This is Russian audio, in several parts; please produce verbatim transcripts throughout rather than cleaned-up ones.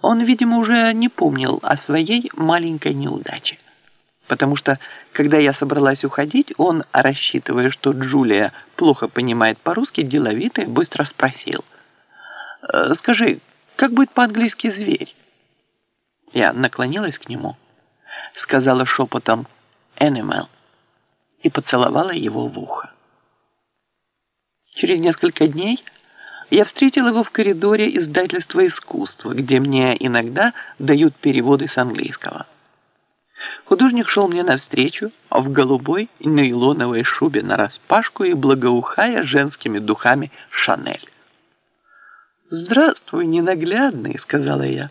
Он, видимо, уже не помнил о своей маленькой неудаче. Потому что, когда я собралась уходить, он, рассчитывая, что Джулия плохо понимает по-русски, деловито и быстро спросил. «Э, «Скажи, как будет по-английски зверь?» Я наклонилась к нему, сказала шепотом «animal» и поцеловала его в ухо. Через несколько дней я встретила его в коридоре издательства искусства, где мне иногда дают переводы с английского. Художник шел мне навстречу в голубой нейлоновой шубе нараспашку и благоухая женскими духами «Шанель». «Здравствуй, ненаглядный», — сказала я.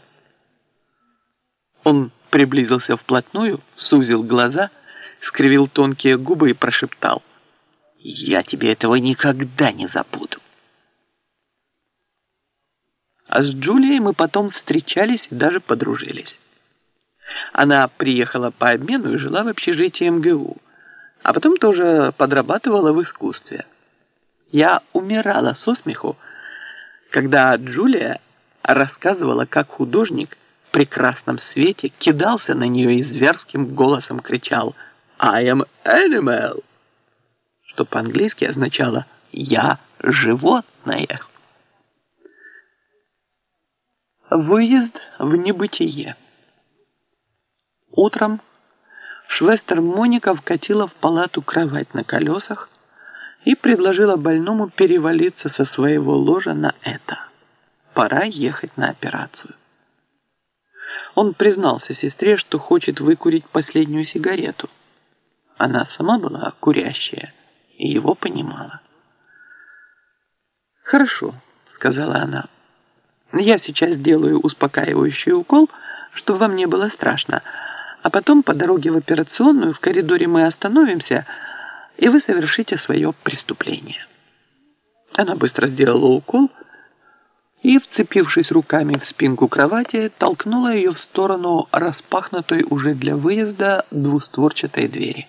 Он приблизился вплотную, сузил глаза, скривил тонкие губы и прошептал: «Я тебе этого никогда не забуду». А с Джулией мы потом встречались и даже подружились. Она приехала по обмену и жила в общежитии эм гэ у, а потом тоже подрабатывала в искусстве. Я умирала со смеху, когда Джулия рассказывала, как художник в прекрасном свете кидался на нее и зверским голосом кричал «I am animal», что по-английски означало «я животное». Выезд в небытие. Утром Швестер Моника вкатила в палату кровать на колесах и предложила больному перевалиться со своего ложа на это. Пора ехать на операцию. Он признался сестре, что хочет выкурить последнюю сигарету. Она сама была курящая и его понимала. «Хорошо», — сказала она. «Я сейчас сделаю успокаивающий укол, чтобы вам не было страшно. А потом по дороге в операционную в коридоре мы остановимся, и вы совершите свое преступление». Она быстро сделала укол и, вцепившись руками в спинку кровати, толкнула ее в сторону распахнутой уже для выезда двустворчатой двери.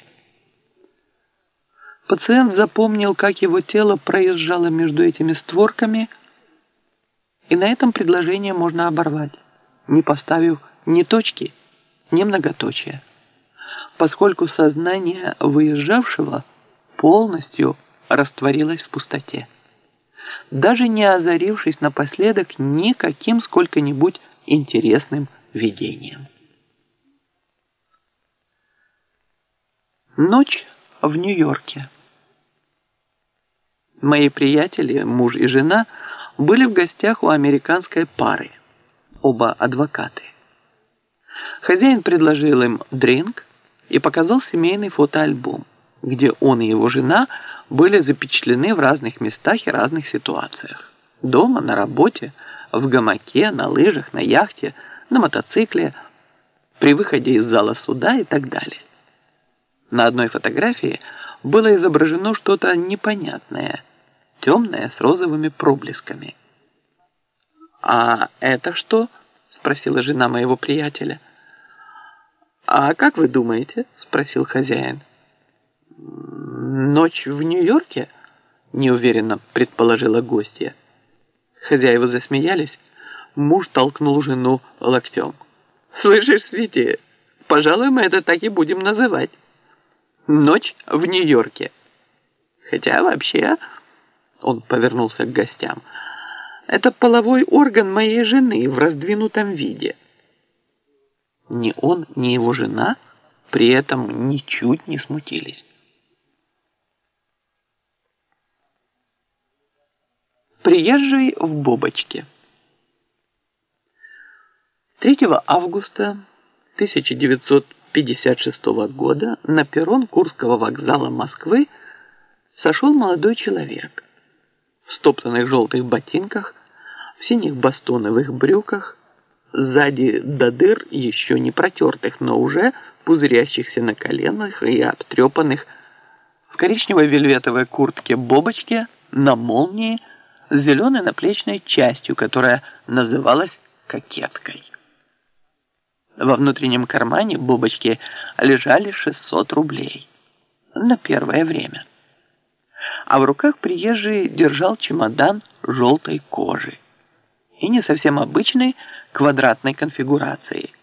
Пациент запомнил, как его тело проезжало между этими створками, и на этом предложение можно оборвать, не поставив ни точки, ни многоточия, поскольку сознание выезжавшего полностью растворилось в пустоте, даже не озарившись напоследок никаким сколько-нибудь интересным видением. Ночь в Нью-Йорке. Мои приятели, муж и жена, были в гостях у американской пары, оба адвокаты. Хозяин предложил им дринк и показал семейный фотоальбом, где он и его жена были запечатлены в разных местах и разных ситуациях. Дома, на работе, в гамаке, на лыжах, на яхте, на мотоцикле, при выходе из зала суда и так далее. На одной фотографии было изображено что-то непонятное, темное с розовыми проблесками. «А это что?» – спросила жена моего приятеля. «А как вы думаете?» – спросил хозяин. «Ночь в Нью-Йорке?» – неуверенно предположила гостья. Хозяева засмеялись, муж толкнул жену локтем. «Слышишь, Свити, пожалуй, мы это так и будем называть. Ночь в Нью-Йорке. Хотя вообще...» Он повернулся к гостям. «Это половой орган моей жены в раздвинутом виде». Ни он, ни его жена при этом ничуть не смутились. Приезжий в Бобочке. третьего августа тысяча девятьсот пятьдесят шестого года на перрон Курского вокзала Москвы сошел молодой человек в стоптанных желтых ботинках, в синих бастоновых брюках, сзади до дыр еще не протертых, но уже пузырящихся на коленах и обтрепанных, в коричневой вельветовой куртке-бобочке на молнии с зеленой наплечной частью, которая называлась кокеткой. Во внутреннем кармане бобочки лежали шестьсот рублей на первое время. А в руках приезжий держал чемодан желтой кожи и не совсем обычный квадратной конфигурации,